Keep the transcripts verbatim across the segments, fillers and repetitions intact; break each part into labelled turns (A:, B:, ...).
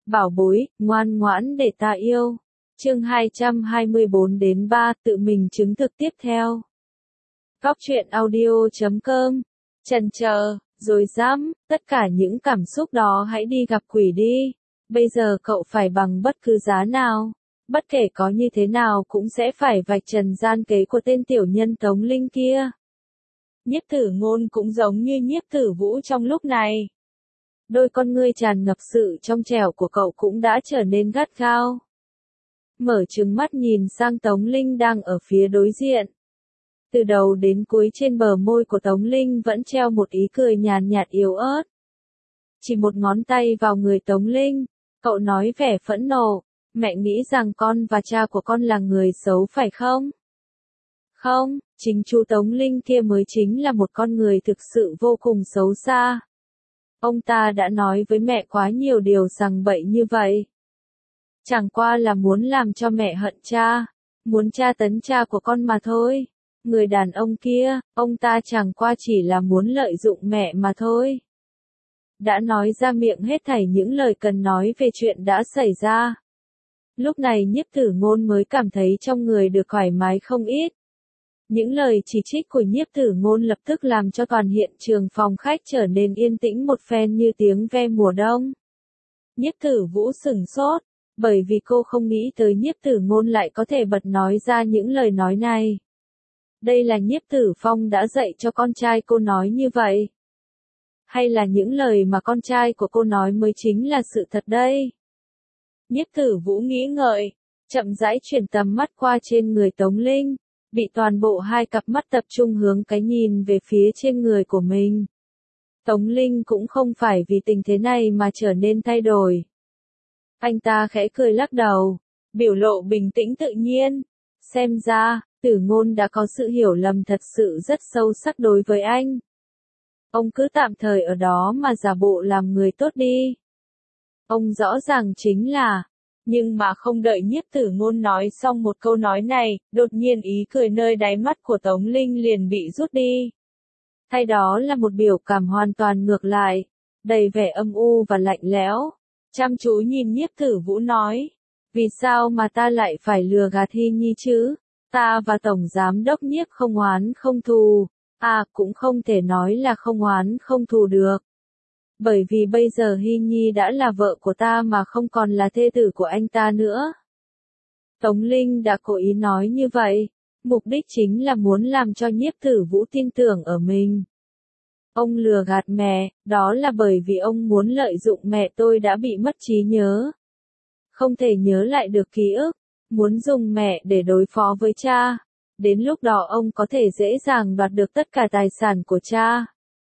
A: Bảo bối, ngoan ngoãn để ta yêu. Chương hai trăm hai mươi bốn đến ba, tự mình chứng thực tiếp theo. Góc truyện audio chấm com. Chần chờ, rồi dám, tất cả những cảm xúc đó hãy đi gặp quỷ đi. Bây giờ cậu phải bằng bất cứ giá nào. Bất kể có như thế nào cũng sẽ phải vạch trần gian kế của tên tiểu nhân Tống Linh kia. Nhiếp Tử Ngôn cũng giống như Nhiếp Tử Vũ trong lúc này. Đôi con ngươi tràn ngập sự trong trẻo của cậu cũng đã trở nên gắt gao. Mở trừng mắt nhìn sang Tống Linh đang ở phía đối diện. Từ đầu đến cuối trên bờ môi của Tống Linh vẫn treo một ý cười nhàn nhạt yếu ớt. Chỉ một ngón tay vào người Tống Linh, cậu nói vẻ phẫn nộ, mẹ nghĩ rằng con và cha của con là người xấu phải không? Không, chính chú Tống Linh kia mới chính là một con người thực sự vô cùng xấu xa. Ông ta đã nói với mẹ quá nhiều điều rằng bậy như vậy. Chẳng qua là muốn làm cho mẹ hận cha, muốn tra tấn cha của con mà thôi. Người đàn ông kia, ông ta chẳng qua chỉ là muốn lợi dụng mẹ mà thôi. Đã nói ra miệng hết thảy những lời cần nói về chuyện đã xảy ra. Lúc này Nhiếp Tử Ngôn mới cảm thấy trong người được thoải mái không ít. Những lời chỉ trích của Nhiếp Tử Ngôn lập tức làm cho toàn hiện trường phòng khách trở nên yên tĩnh một phen như tiếng ve mùa đông. Nhiếp Tử Vũ sửng sốt, bởi vì cô không nghĩ tới Nhiếp Tử Ngôn lại có thể bật nói ra những lời nói này. Đây là Nhiếp Tử Phong đã dạy cho con trai cô nói như vậy? Hay là những lời mà con trai của cô nói mới chính là sự thật đây? Nhiếp Tử Vũ nghĩ ngợi, chậm rãi chuyển tầm mắt qua trên người Tống Linh, bị toàn bộ hai cặp mắt tập trung hướng cái nhìn về phía trên người của mình. Tống Linh cũng không phải vì tình thế này mà trở nên thay đổi. Anh ta khẽ cười lắc đầu, biểu lộ bình tĩnh tự nhiên. Xem ra, Tử Ngôn đã có sự hiểu lầm thật sự rất sâu sắc đối với anh. Ông cứ tạm thời ở đó mà giả bộ làm người tốt đi. Ông rõ ràng chính là, nhưng mà không đợi Nhiếp Tử Ngôn nói xong một câu nói này, đột nhiên ý cười nơi đáy mắt của Tống Linh liền bị rút đi. Thay đó là một biểu cảm hoàn toàn ngược lại, đầy vẻ âm u và lạnh lẽo. Chăm chú nhìn Nhiếp Tử Vũ nói, vì sao mà ta lại phải lừa gạt Hy Nhi chứ? Ta và Tổng Giám Đốc Nhiếp không oán không thù, à cũng không thể nói là không oán không thù được. Bởi vì bây giờ Hy Nhi đã là vợ của ta mà không còn là thê tử của anh ta nữa. Tống Linh đã cố ý nói như vậy, mục đích chính là muốn làm cho Nhiếp Tử Vũ tin tưởng ở mình. Ông lừa gạt mẹ, đó là bởi vì ông muốn lợi dụng mẹ tôi đã bị mất trí nhớ. Không thể nhớ lại được ký ức, muốn dùng mẹ để đối phó với cha. Đến lúc đó ông có thể dễ dàng đoạt được tất cả tài sản của cha.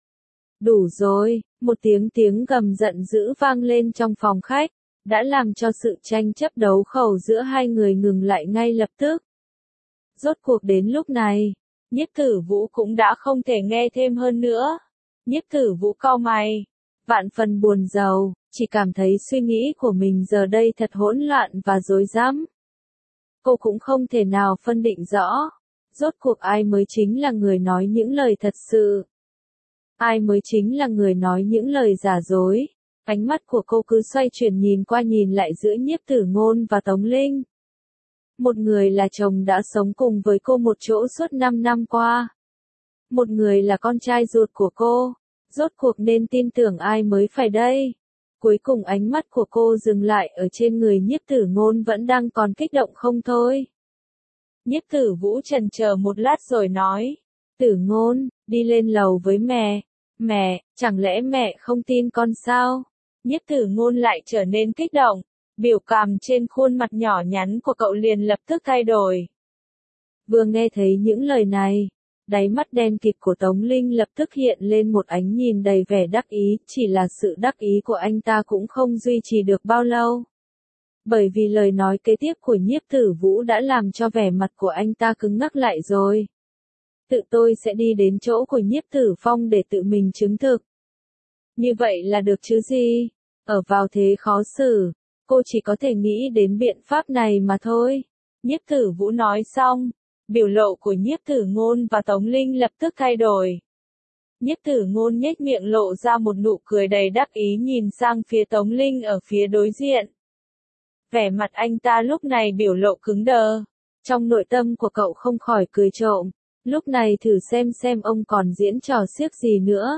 A: Đủ rồi, một tiếng tiếng gầm giận dữ vang lên trong phòng khách, đã làm cho sự tranh chấp đấu khẩu giữa hai người ngừng lại ngay lập tức. Rốt cuộc đến lúc này, Nhiếp Tử Vũ cũng đã không thể nghe thêm hơn nữa. Nhiếp Tử Vũ cau mày, vạn phần buồn rầu, chỉ cảm thấy suy nghĩ của mình giờ đây thật hỗn loạn và rối rắm. Cô cũng không thể nào phân định rõ, rốt cuộc ai mới chính là người nói những lời thật sự. Ai mới chính là người nói những lời giả dối. Ánh mắt của cô cứ xoay chuyển nhìn qua nhìn lại giữa Nhiếp Tử Ngôn và Tống Linh. Một người là chồng đã sống cùng với cô một chỗ suốt năm năm qua. Một người là con trai ruột của cô. Rốt cuộc nên tin tưởng ai mới phải đây? Cuối cùng ánh mắt của cô dừng lại ở trên người Nhiếp Tử Ngôn vẫn đang còn kích động không thôi. Nhiếp Tử Vũ chần chờ một lát rồi nói, Tử Ngôn, đi lên lầu với mẹ. Mẹ, chẳng lẽ mẹ không tin con sao? Nhiếp Tử Ngôn lại trở nên kích động, biểu cảm trên khuôn mặt nhỏ nhắn của cậu liền lập tức thay đổi. Vừa nghe thấy những lời này, đáy mắt đen kịt của Tống Linh lập tức hiện lên một ánh nhìn đầy vẻ đắc ý, chỉ là sự đắc ý của anh ta cũng không duy trì được bao lâu. Bởi vì lời nói kế tiếp của Nhiếp Tử Vũ đã làm cho vẻ mặt của anh ta cứng ngắc lại rồi. Tự tôi sẽ đi đến chỗ của Nhiếp Tử Phong để tự mình chứng thực. Như vậy là được chứ gì? Ở vào thế khó xử, cô chỉ có thể nghĩ đến biện pháp này mà thôi. Nhiếp Tử Vũ nói xong, biểu lộ của Nhiếp Tử Ngôn và Tống Linh lập tức thay đổi. Nhiếp Tử Ngôn nhếch miệng lộ ra một nụ cười đầy đắc ý nhìn sang phía Tống Linh ở phía đối diện. Vẻ mặt anh ta lúc này biểu lộ cứng đờ. Trong nội tâm của cậu không khỏi cười trộm. Lúc này thử xem xem ông còn diễn trò xiếc gì nữa.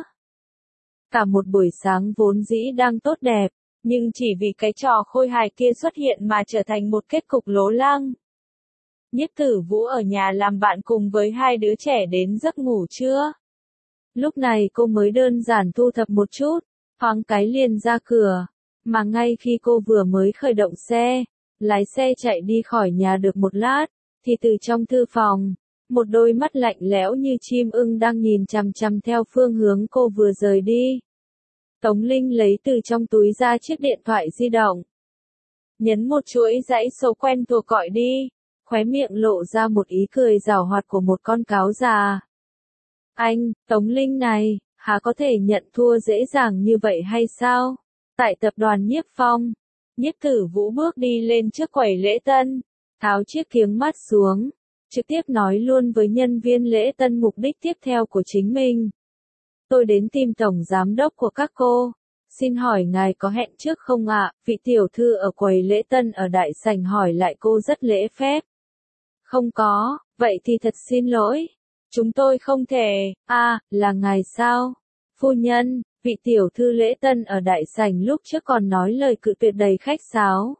A: Cả một buổi sáng vốn dĩ đang tốt đẹp, nhưng chỉ vì cái trò khôi hài kia xuất hiện mà trở thành một kết cục lố lăng. Nhiếp Tử Vũ ở nhà làm bạn cùng với hai đứa trẻ đến giấc ngủ trưa. Lúc này cô mới đơn giản thu thập một chút, thoáng cái liền ra cửa. Mà ngay khi cô vừa mới khởi động xe, lái xe chạy đi khỏi nhà được một lát, thì từ trong thư phòng, một đôi mắt lạnh lẽo như chim ưng đang nhìn chằm chằm theo phương hướng cô vừa rời đi. Tống Linh lấy từ trong túi ra chiếc điện thoại di động. Nhấn một chuỗi dãy số quen thuộc gọi đi, khóe miệng lộ ra một ý cười giảo hoạt của một con cáo già. Anh, Tống Linh này, há có thể nhận thua dễ dàng như vậy hay sao? Tại tập đoàn Nhiếp Phong, Nhiếp Tử Vũ bước đi lên trước quầy lễ tân, tháo chiếc kiếng mắt xuống, trực tiếp nói luôn với nhân viên lễ tân mục đích tiếp theo của chính mình. Tôi đến tìm tổng giám đốc của các cô. Xin hỏi ngài có hẹn trước không ạ? Vị tiểu thư ở quầy lễ tân ở đại sảnh hỏi lại cô rất lễ phép. Không có, vậy thì thật xin lỗi. Chúng tôi không thể. À, là ngài sao? Phu nhân, vị tiểu thư lễ tân ở đại sảnh lúc trước còn nói lời cự tuyệt đầy khách sáo.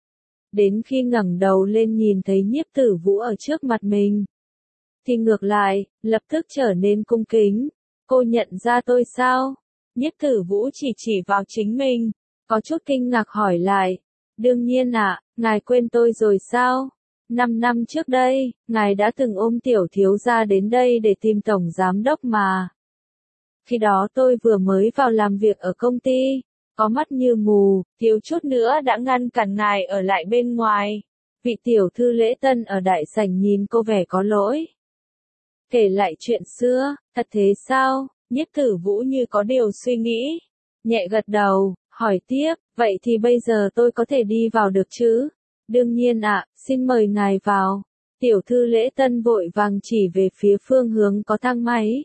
A: Đến khi ngẩng đầu lên nhìn thấy Nhiếp Tử Vũ ở trước mặt mình, thì ngược lại, lập tức trở nên cung kính. Cô nhận ra tôi sao? Nhiếp Tử Vũ chỉ chỉ vào chính mình, có chút kinh ngạc hỏi lại. Đương nhiên ạ, à, ngài quên tôi rồi sao? Năm năm trước đây, ngài đã từng ôm tiểu thiếu gia đến đây để tìm tổng giám đốc mà. Khi đó tôi vừa mới vào làm việc ở công ty, có mắt như mù, thiếu chút nữa đã ngăn cản ngài ở lại bên ngoài. Vị tiểu thư lễ tân ở đại sảnh nhìn cô vẻ có lỗi. Kể lại chuyện xưa, thật thế sao? Nhiếp Tử Vũ như có điều suy nghĩ, nhẹ gật đầu, hỏi tiếp, vậy thì bây giờ tôi có thể đi vào được chứ? Đương nhiên ạ, xin mời ngài vào. Tiểu thư lễ tân vội vàng chỉ về phía phương hướng có thang máy.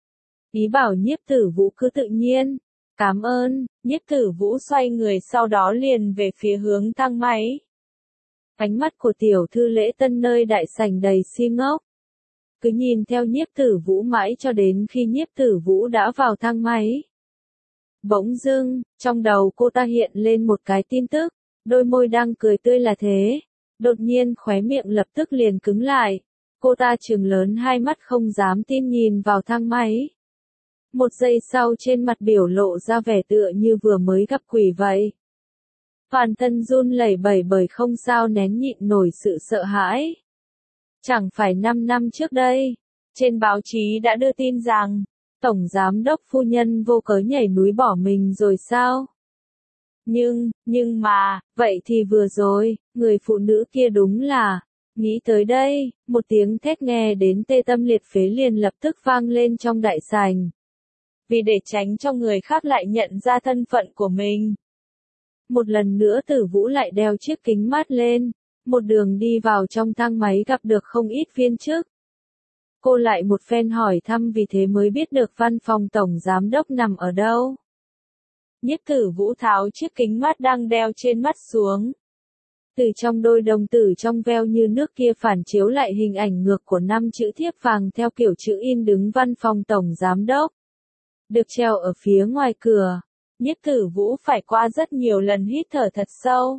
A: Ý bảo Nhiếp Tử Vũ cứ tự nhiên. Cảm ơn, Nhiếp Tử Vũ xoay người sau đó liền về phía hướng thang máy. Ánh mắt của tiểu thư lễ tân nơi đại sảnh đầy si ngốc. Cứ nhìn theo Nhiếp Tử Vũ mãi cho đến khi Nhiếp Tử Vũ đã vào thang máy. Bỗng dưng, trong đầu cô ta hiện lên một cái tin tức, đôi môi đang cười tươi là thế. Đột nhiên khóe miệng lập tức liền cứng lại. Cô ta trừng lớn hai mắt không dám tin nhìn vào thang máy. Một giây sau trên mặt biểu lộ ra vẻ tựa như vừa mới gặp quỷ vậy. Toàn thân run lẩy bẩy bởi không sao nén nhịn nổi sự sợ hãi. Chẳng phải năm năm trước đây, trên báo chí đã đưa tin rằng, Tổng Giám đốc phu nhân vô cớ nhảy núi bỏ mình rồi sao? Nhưng, nhưng mà, vậy thì vừa rồi, người phụ nữ kia đúng là, nghĩ tới đây, một tiếng thét nghe đến tê tâm liệt phế liền lập tức vang lên trong đại sảnh. Vì để tránh cho người khác lại nhận ra thân phận của mình. Một lần nữa Tử Vũ lại đeo chiếc kính mát lên, một đường đi vào trong thang máy gặp được không ít viên chức. Cô lại một phen hỏi thăm vì thế mới biết được văn phòng tổng giám đốc nằm ở đâu. Nhiếp Tử Vũ tháo chiếc kính mát đang đeo trên mắt xuống. Từ trong đôi đồng tử trong veo như nước kia phản chiếu lại hình ảnh ngược của năm chữ thiếp vàng theo kiểu chữ in đứng văn phòng tổng giám đốc. Được treo ở phía ngoài cửa. Nhiếp Tử Vũ phải qua rất nhiều lần hít thở thật sâu.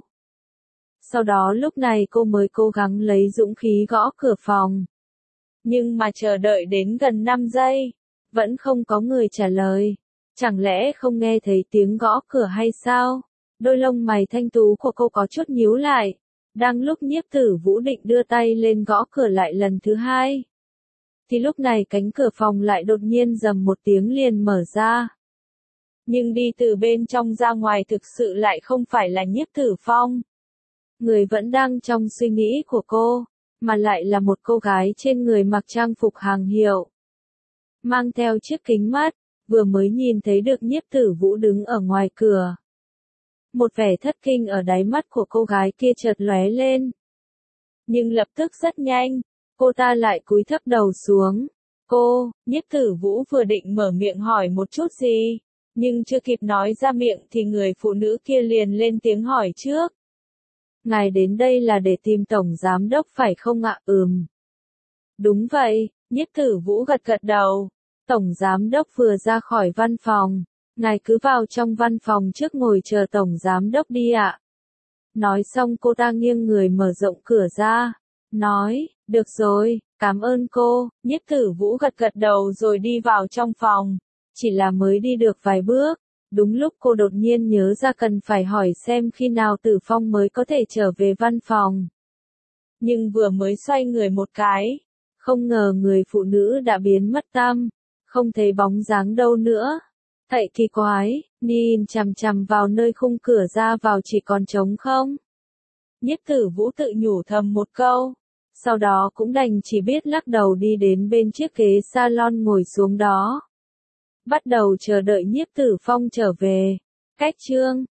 A: Sau đó lúc này cô mới cố gắng lấy dũng khí gõ cửa phòng. Nhưng mà chờ đợi đến gần năm giây, vẫn không có người trả lời. Chẳng lẽ không nghe thấy tiếng gõ cửa hay sao? Đôi lông mày thanh tú của cô có chút nhíu lại. Đang lúc Nhiếp Tử Vũ định đưa tay lên gõ cửa lại lần thứ hai. Thì lúc này cánh cửa phòng lại đột nhiên rầm một tiếng liền mở ra. Nhưng đi từ bên trong ra ngoài thực sự lại không phải là Nhiếp Tử Phong. Người vẫn đang trong suy nghĩ của cô, mà lại là một cô gái trên người mặc trang phục hàng hiệu. Mang theo chiếc kính mát, vừa mới nhìn thấy được Nhiếp Tử Vũ đứng ở ngoài cửa. Một vẻ thất kinh ở đáy mắt của cô gái kia chợt lóe lên. Nhưng lập tức rất nhanh, cô ta lại cúi thấp đầu xuống. Cô, Nhiếp Tử Vũ vừa định mở miệng hỏi một chút gì, nhưng chưa kịp nói ra miệng thì người phụ nữ kia liền lên tiếng hỏi trước. Ngài đến đây là để tìm Tổng Giám Đốc phải không ạ? Ừm. Đúng vậy, Nhiếp Tử Vũ gật gật đầu. Tổng Giám Đốc vừa ra khỏi văn phòng. Ngài cứ vào trong văn phòng trước ngồi chờ Tổng Giám Đốc đi ạ. Nói xong cô ta nghiêng người mở rộng cửa ra. Nói, được rồi, cảm ơn cô. Nhiếp Tử Vũ gật gật đầu rồi đi vào trong phòng. Chỉ là mới đi được vài bước. Đúng lúc cô đột nhiên nhớ ra cần phải hỏi xem khi nào Tử Phong mới có thể trở về văn phòng. Nhưng vừa mới xoay người một cái, không ngờ người phụ nữ đã biến mất tăm, không thấy bóng dáng đâu nữa. Thật kỳ quái, nhìn chằm chằm vào nơi khung cửa ra vào chỉ còn trống không. Nhiếp Tử Vũ tự nhủ thầm một câu, sau đó cũng đành chỉ biết lắc đầu đi đến bên chiếc ghế salon ngồi xuống đó. Bắt đầu chờ đợi Nhiếp Tử Phong trở về. Cách chương